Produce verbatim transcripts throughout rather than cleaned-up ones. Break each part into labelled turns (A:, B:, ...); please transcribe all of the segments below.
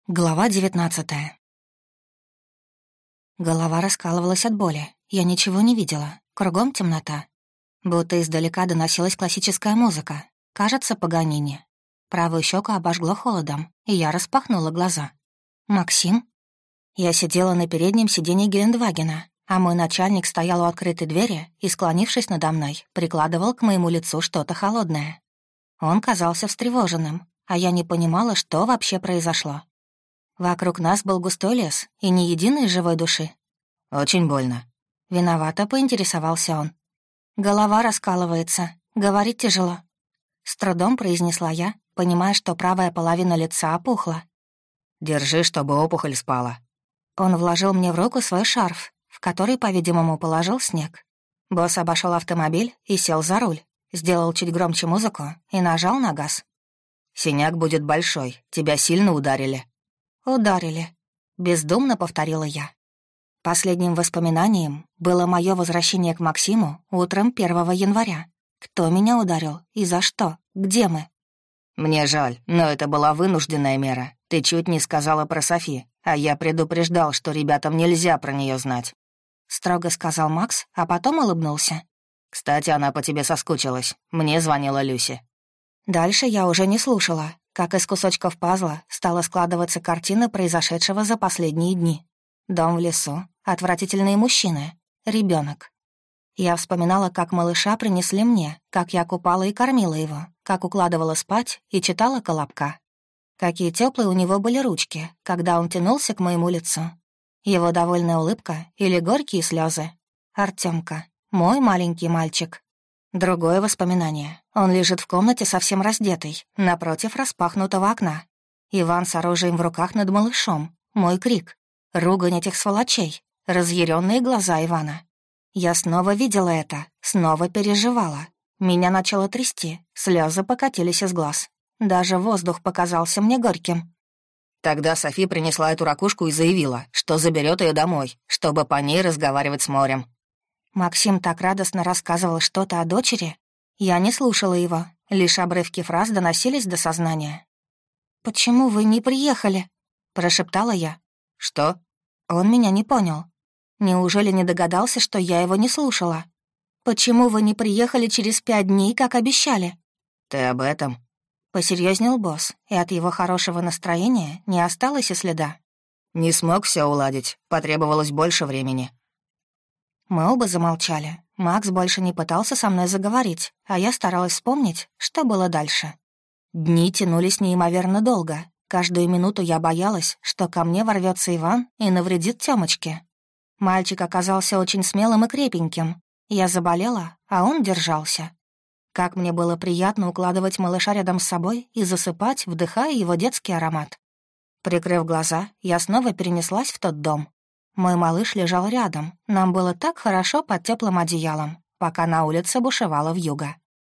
A: Глава девятнадцатая. Голова раскалывалась от боли. Я ничего не видела. Кругом темнота. Будто издалека доносилась классическая музыка. Кажется, Паганини. Правую щеку обожгло холодом, и я распахнула глаза. «Максим?» Я сидела на переднем сиденье Гелендвагена, а мой начальник стоял у открытой двери и, склонившись надо мной, прикладывал к моему лицу что-то холодное. Он казался встревоженным, а я не понимала, что вообще произошло. Вокруг нас был густой лес, и ни единой живой души.
B: «Очень больно».
A: Виновато поинтересовался он. «Голова раскалывается, говорить тяжело». С трудом произнесла я, понимая, что правая половина лица опухла.
B: «Держи, чтобы опухоль спала».
A: Он вложил мне в руку свой шарф, в который, по-видимому, положил снег. Босс обошел автомобиль и сел за руль, сделал чуть громче музыку и нажал на газ.
B: «Синяк будет большой, тебя сильно ударили».
A: «Ударили», — бездумно повторила я. Последним воспоминанием было мое возвращение к Максиму утром первого января. Кто меня ударил и за что? Где мы?
B: «Мне жаль, но это была вынужденная мера. Ты чуть не сказала про Софи, а я предупреждал, что ребятам нельзя про нее знать»,
A: — строго сказал Макс, а потом улыбнулся.
B: «Кстати, она по тебе соскучилась. Мне звонила Люси».
A: Дальше я уже не слушала, как из кусочков пазла стала складываться картина произошедшего за последние дни. Дом в лесу, отвратительные мужчины, ребенок. Я вспоминала, как малыша принесли мне, как я купала и кормила его, как укладывала спать и читала «Колобка». Какие теплые у него были ручки, когда он тянулся к моему лицу. Его довольная улыбка или горькие слезы. Артёмка, мой маленький мальчик. Другое воспоминание. Он лежит в комнате совсем раздетый, напротив распахнутого окна. Иван с оружием в руках над малышом. Мой крик. Ругань этих сволочей. Разъяренные глаза Ивана. Я снова видела это, снова переживала. Меня начало трясти, слезы покатились из глаз. Даже воздух показался мне горьким.
B: Тогда Софи принесла эту ракушку и заявила, что заберет ее домой, чтобы по ней разговаривать с морем.
A: Максим так радостно рассказывал что-то о дочери. Я не слушала его, лишь обрывки фраз доносились до сознания. «Почему вы не приехали?» — прошептала я.
B: «Что?»
A: Он меня не понял. Неужели не догадался, что я его не слушала? «Почему вы не приехали через пять дней, как обещали?»
B: «Ты об этом?»
A: Посерьезнел босс, и от его хорошего настроения не осталось и следа.
B: «Не смог все уладить, потребовалось больше времени».
A: Мы оба замолчали. Макс больше не пытался со мной заговорить, а я старалась вспомнить, что было дальше. Дни тянулись неимоверно долго. Каждую минуту я боялась, что ко мне ворвется Иван и навредит Тёмочке. Мальчик оказался очень смелым и крепеньким. Я заболела, а он держался. Как мне было приятно укладывать малыша рядом с собой и засыпать, вдыхая его детский аромат. Прикрыв глаза, я снова перенеслась в тот дом. Мой малыш лежал рядом, нам было так хорошо под теплым одеялом, пока на улице бушевала вьюга.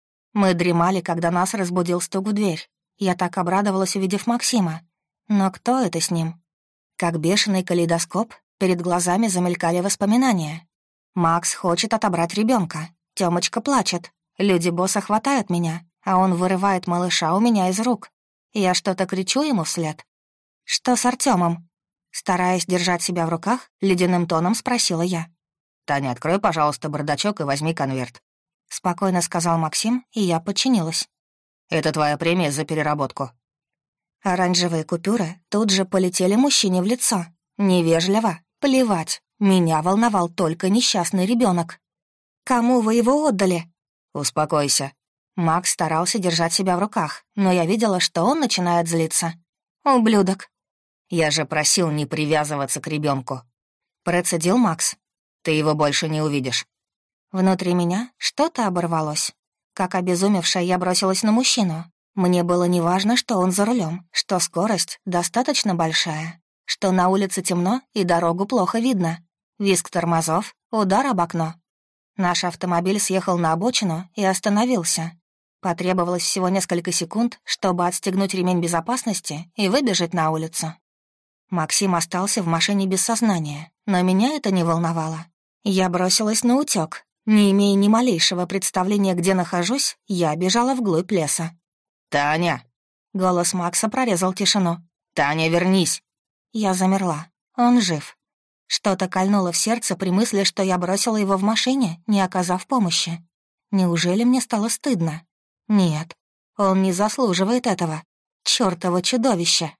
A: Мы дремали, когда нас разбудил стук в дверь. Я так обрадовалась, увидев Максима. Но кто это с ним? Как бешеный калейдоскоп, перед глазами замелькали воспоминания. Макс хочет отобрать ребенка. Тёмочка плачет. Люди босса хватают меня, а он вырывает малыша у меня из рук. Я что-то кричу ему вслед. «Что с Артёмом?» Стараясь держать себя в руках, ледяным тоном спросила я.
B: «Таня, открой, пожалуйста, бардачок и возьми конверт»,
A: — спокойно сказал Максим, и я подчинилась.
B: «Это твоя премия за переработку».
A: Оранжевые купюры тут же полетели мужчине в лицо. Невежливо, плевать. Меня волновал только несчастный ребенок. «Кому вы его отдали?»
B: «Успокойся».
A: Макс старался держать себя в руках, но я видела, что он начинает злиться. «Ублюдок».
B: «Я же просил не привязываться к ребенку.
A: Процедил Макс.
B: «Ты его больше не увидишь».
A: Внутри меня что-то оборвалось. Как обезумевшая, я бросилась на мужчину. Мне было неважно, что он за рулем, что скорость достаточно большая, что на улице темно и дорогу плохо видно. Визг тормозов, удар об окно. Наш автомобиль съехал на обочину и остановился. Потребовалось всего несколько секунд, чтобы отстегнуть ремень безопасности и выбежать на улицу. Максим остался в машине без сознания, но меня это не волновало. Я бросилась на утёк. Не имея ни малейшего представления, где нахожусь, я бежала вглубь леса.
B: «Таня!»
A: Голос Макса прорезал тишину.
B: Таня, вернись!»
A: Я замерла. Он жив. Что-то кольнуло в сердце при мысли, что я бросила его в машине, не оказав помощи. Неужели мне стало стыдно? Нет, он не заслуживает этого. Чёртово чудовище!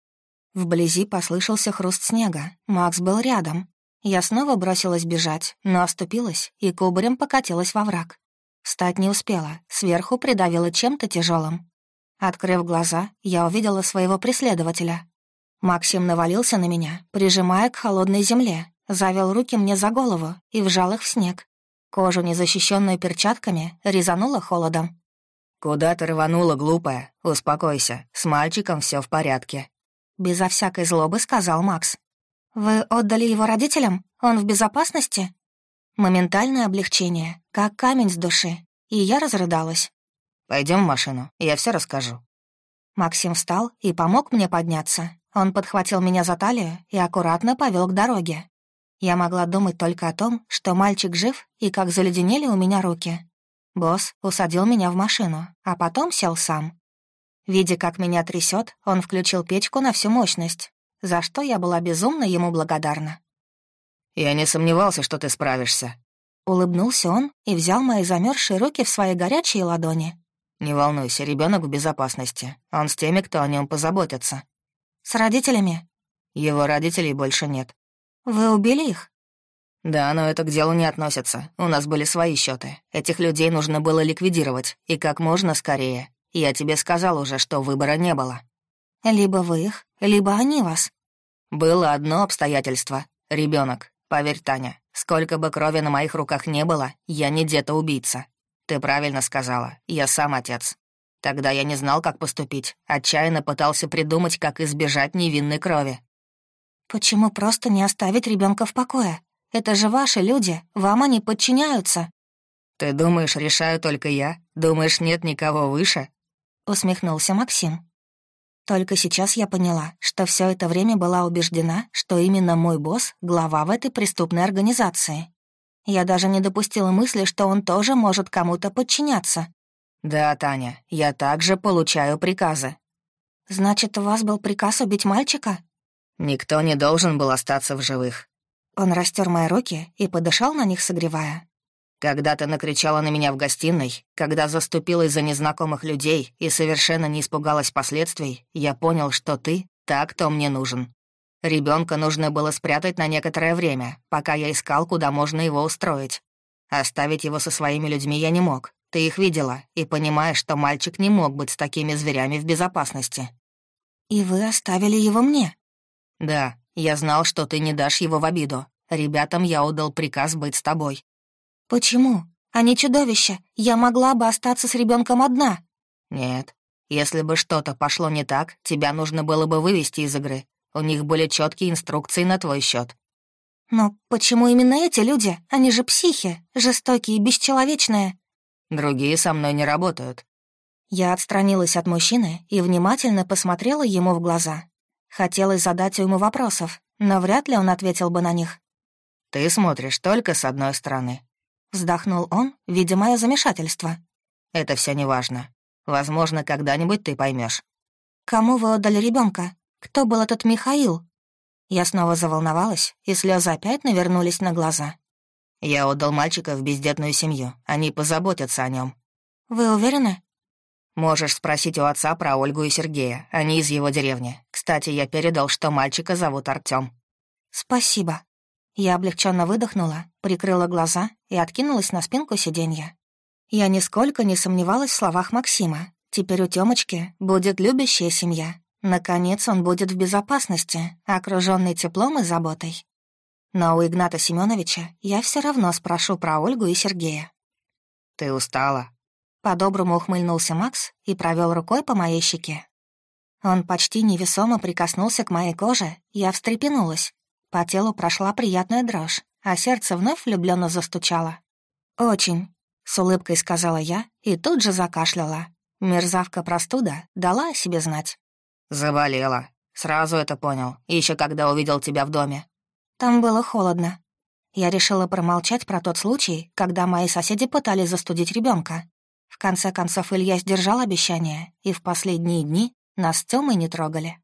A: Вблизи послышался хруст снега. Макс был рядом. Я снова бросилась бежать, но оступилась и кубарем покатилась во враг. Встать не успела, сверху придавило чем-то тяжелым. Открыв глаза, я увидела своего преследователя. Максим навалился на меня, прижимая к холодной земле, завел руки мне за голову и вжал их в снег. Кожу, незащищенную перчатками, резануло холодом.
B: «Куда ты рванула, глупая? Успокойся, с мальчиком все в порядке».
A: Безо всякой злобы сказал Макс. «Вы отдали его родителям? Он в безопасности?» Моментальное облегчение, как камень с души, и я разрыдалась.
B: Пойдем в машину, я все расскажу».
A: Максим встал и помог мне подняться. Он подхватил меня за талию и аккуратно повел к дороге. Я могла думать только о том, что мальчик жив и как заледенели у меня руки. Босс усадил меня в машину, а потом сел сам. Видя, как меня трясет, он включил печку на всю мощность, за что я была безумно ему благодарна.
B: «Я не сомневался, что ты справишься».
A: Улыбнулся он и взял мои замерзшие руки в свои горячие ладони.
B: «Не волнуйся, ребенок в безопасности. Он с теми, кто о нем позаботится».
A: «С родителями?»
B: «Его родителей больше нет».
A: «Вы убили их?»
B: «Да, но это к делу не относится. У нас были свои счеты. Этих людей нужно было ликвидировать, и как можно скорее. Я тебе сказал уже, что выбора не было».
A: «Либо вы их, либо они вас».
B: «Было одно обстоятельство. Ребенок. Поверь, Таня, сколько бы крови на моих руках не было, я не дето-убийца. Ты правильно сказала, я сам отец. Тогда я не знал, как поступить, отчаянно пытался придумать, как избежать невинной крови».
A: «Почему просто не оставить ребенка в покое? Это же ваши люди, вам они подчиняются».
B: «Ты думаешь, решаю только я? Думаешь, нет никого выше?»
A: — усмехнулся Максим. Только сейчас я поняла, что все это время была убеждена, что именно мой босс — глава в этой преступной организации. Я даже не допустила мысли, что он тоже может кому-то подчиняться.
B: «Да, Таня, я также получаю приказы».
A: «Значит, у вас был приказ убить мальчика?»
B: «Никто не должен был остаться в живых».
A: Он растер мои руки и подышал на них, согревая.
B: «Когда ты накричала на меня в гостиной, когда заступилась за незнакомых людей и совершенно не испугалась последствий, я понял, что ты — та, кто мне нужен. Ребенка нужно было спрятать на некоторое время, пока я искал, куда можно его устроить. Оставить его со своими людьми я не мог. Ты их видела и понимаешь, что мальчик не мог быть с такими зверями в безопасности».
A: «И вы оставили его мне?»
B: «Да, я знал, что ты не дашь его в обиду. Ребятам я отдал приказ быть с тобой».
A: «Почему? Они чудовища. Я могла бы остаться с ребенком одна».
B: «Нет. Если бы что-то пошло не так, тебя нужно было бы вывести из игры. У них были четкие инструкции на твой счет.
A: «Но почему именно эти люди? Они же психи, жестокие и бесчеловечные».
B: «Другие со мной не работают».
A: Я отстранилась от мужчины и внимательно посмотрела ему в глаза. Хотелось задать ему вопросов, но вряд ли он ответил бы на них.
B: «Ты смотришь только с одной стороны».
A: Вздохнул он, видя мое замешательство.
B: «Это все неважно. Возможно, когда-нибудь ты поймешь.
A: «Кому вы отдали ребенка? Кто был этот Михаил?» Я снова заволновалась, и слезы опять навернулись на глаза.
B: «Я отдал мальчика в бездетную семью. Они позаботятся о нем.
A: «Вы уверены?»
B: «Можешь спросить у отца про Ольгу и Сергея. Они из его деревни. Кстати, я передал, что мальчика зовут Артём».
A: «Спасибо». Я облегченно выдохнула, прикрыла глаза и откинулась на спинку сиденья. Я нисколько не сомневалась в словах Максима. Теперь у Тёмочки будет любящая семья. Наконец он будет в безопасности, окружённый теплом и заботой. Но у Игната Семёновича я всё равно спрошу про Ольгу и Сергея.
B: «Ты устала?»
A: По-доброму ухмыльнулся Макс и провёл рукой по моей щеке. Он почти невесомо прикоснулся к моей коже, я встрепенулась. По телу прошла приятная дрожь, а сердце вновь влюблённо застучало. «Очень», — с улыбкой сказала я и тут же закашляла. Мерзавка-простуда дала о себе знать.
B: «Заболела. Сразу это понял, ещё когда увидел тебя в доме».
A: Там было холодно. Я решила промолчать про тот случай, когда мои соседи пытались застудить ребёнка. В конце концов, Илья сдержал обещание, и в последние дни нас с Тёмой не трогали.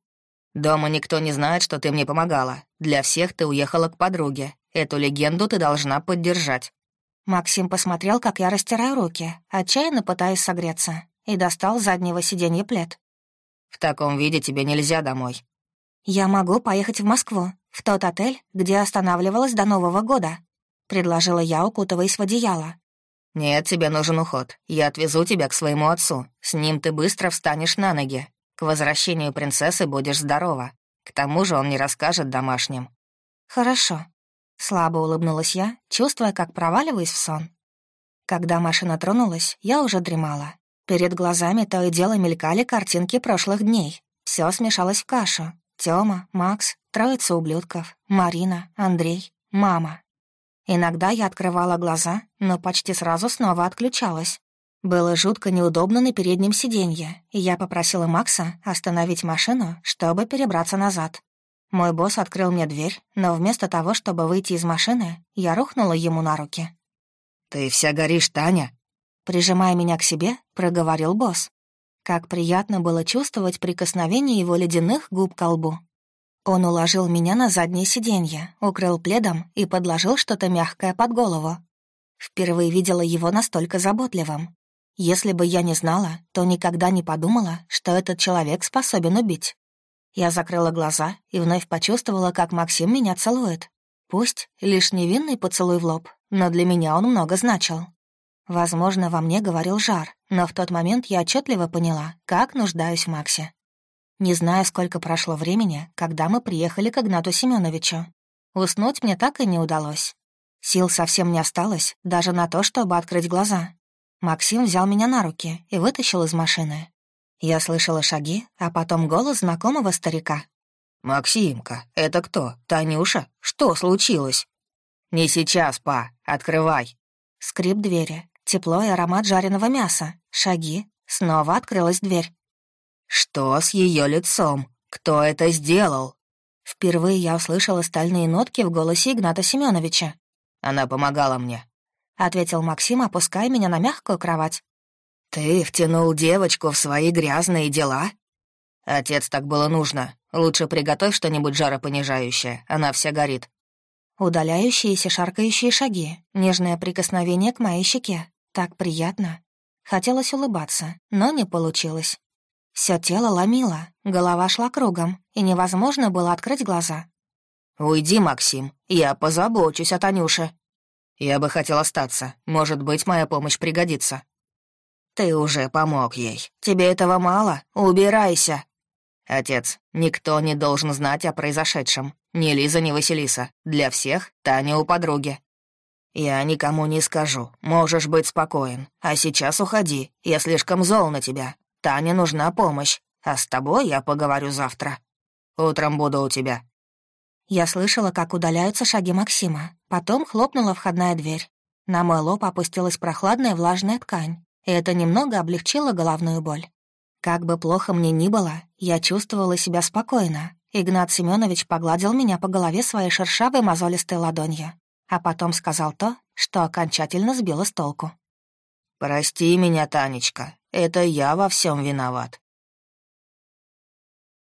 B: Дома никто не знает, что ты мне помогала. Для всех ты уехала к подруге. Эту легенду ты должна поддержать».
A: Максим посмотрел, как я растираю руки, отчаянно пытаясь согреться, и достал с заднего сиденья плед.
B: «В таком виде тебе нельзя домой».
A: «Я могу поехать в Москву, в тот отель, где останавливалась до Нового года», — предложила я, укутываясь в одеяло.
B: «Нет, тебе нужен уход. Я отвезу тебя к своему отцу. С ним ты быстро встанешь на ноги. К возвращению принцессы будешь здорова. К тому же он не расскажет домашним».
A: «Хорошо», — слабо улыбнулась я, чувствуя, как проваливаюсь в сон. Когда машина тронулась, я уже дремала. Перед глазами то и дело мелькали картинки прошлых дней. Все смешалось в кашу. Тёма, Макс, троица ублюдков, Марина, Андрей, мама. Иногда я открывала глаза, но почти сразу снова отключалась. Было жутко неудобно на переднем сиденье, и я попросила Макса остановить машину, чтобы перебраться назад. Мой босс открыл мне дверь, но вместо того, чтобы выйти из машины, я рухнула ему на руки.
B: «Ты вся горишь, Таня!»
A: Прижимая меня к себе, проговорил босс. Как приятно было чувствовать прикосновение его ледяных губ к лбу. Он уложил меня на заднее сиденье, укрыл пледом и подложил что-то мягкое под голову. Впервые видела его настолько заботливым. Если бы я не знала, то никогда не подумала, что этот человек способен убить. Я закрыла глаза и вновь почувствовала, как Максим меня целует. Пусть лишь невинный поцелуй в лоб, но для меня он много значил. Возможно, во мне говорил жар, но в тот момент я отчетливо поняла, как нуждаюсь в Максе. Не знаю, сколько прошло времени, когда мы приехали к Игнату Семеновичу. Уснуть мне так и не удалось. Сил совсем не осталось, даже на то, чтобы открыть глаза. Максим взял меня на руки и вытащил из машины. Я слышала шаги, а потом голос знакомого старика.
B: «Максимка, это кто? Танюша? Что случилось?» «Не сейчас, па, открывай».
A: Скрип двери, тепло и аромат жареного мяса, шаги, снова открылась дверь.
B: «Что с ее лицом? Кто это сделал?»
A: Впервые я услышала стальные нотки в голосе Игната Семеновича.
B: «Она помогала мне»,
A: — ответил Максим, опуская меня на мягкую кровать.
B: «Ты втянул девочку в свои грязные дела?» «Отец, так было нужно. Лучше приготовь что-нибудь жаропонижающее, она вся горит».
A: Удаляющиеся шаркающие шаги, нежное прикосновение к моей щеке. Так приятно. Хотелось улыбаться, но не получилось. Все тело ломило, голова шла кругом, и невозможно было открыть глаза.
B: «Уйди, Максим, я позабочусь о Танюше. Я бы хотел остаться, может быть, моя помощь пригодится». «Ты уже помог ей. Тебе этого мало? Убирайся!» «Отец, никто не должен знать о произошедшем. Ни Лиза, ни Василиса. Для всех Таня у подруги». «Я никому не скажу. Можешь быть спокоен. А сейчас уходи. Я слишком зол на тебя. Тане нужна помощь. А с тобой я поговорю завтра. Утром буду у тебя».
A: Я слышала, как удаляются шаги Максима. Потом хлопнула входная дверь. На мой лоб опустилась прохладная влажная ткань, и это немного облегчило головную боль. Как бы плохо мне ни было, я чувствовала себя спокойно. Игнат Семенович погладил меня по голове своей шершавой мозолистой ладонью, а потом сказал то, что окончательно сбило с толку.
B: «Прости меня, Танечка, это я во всем виноват.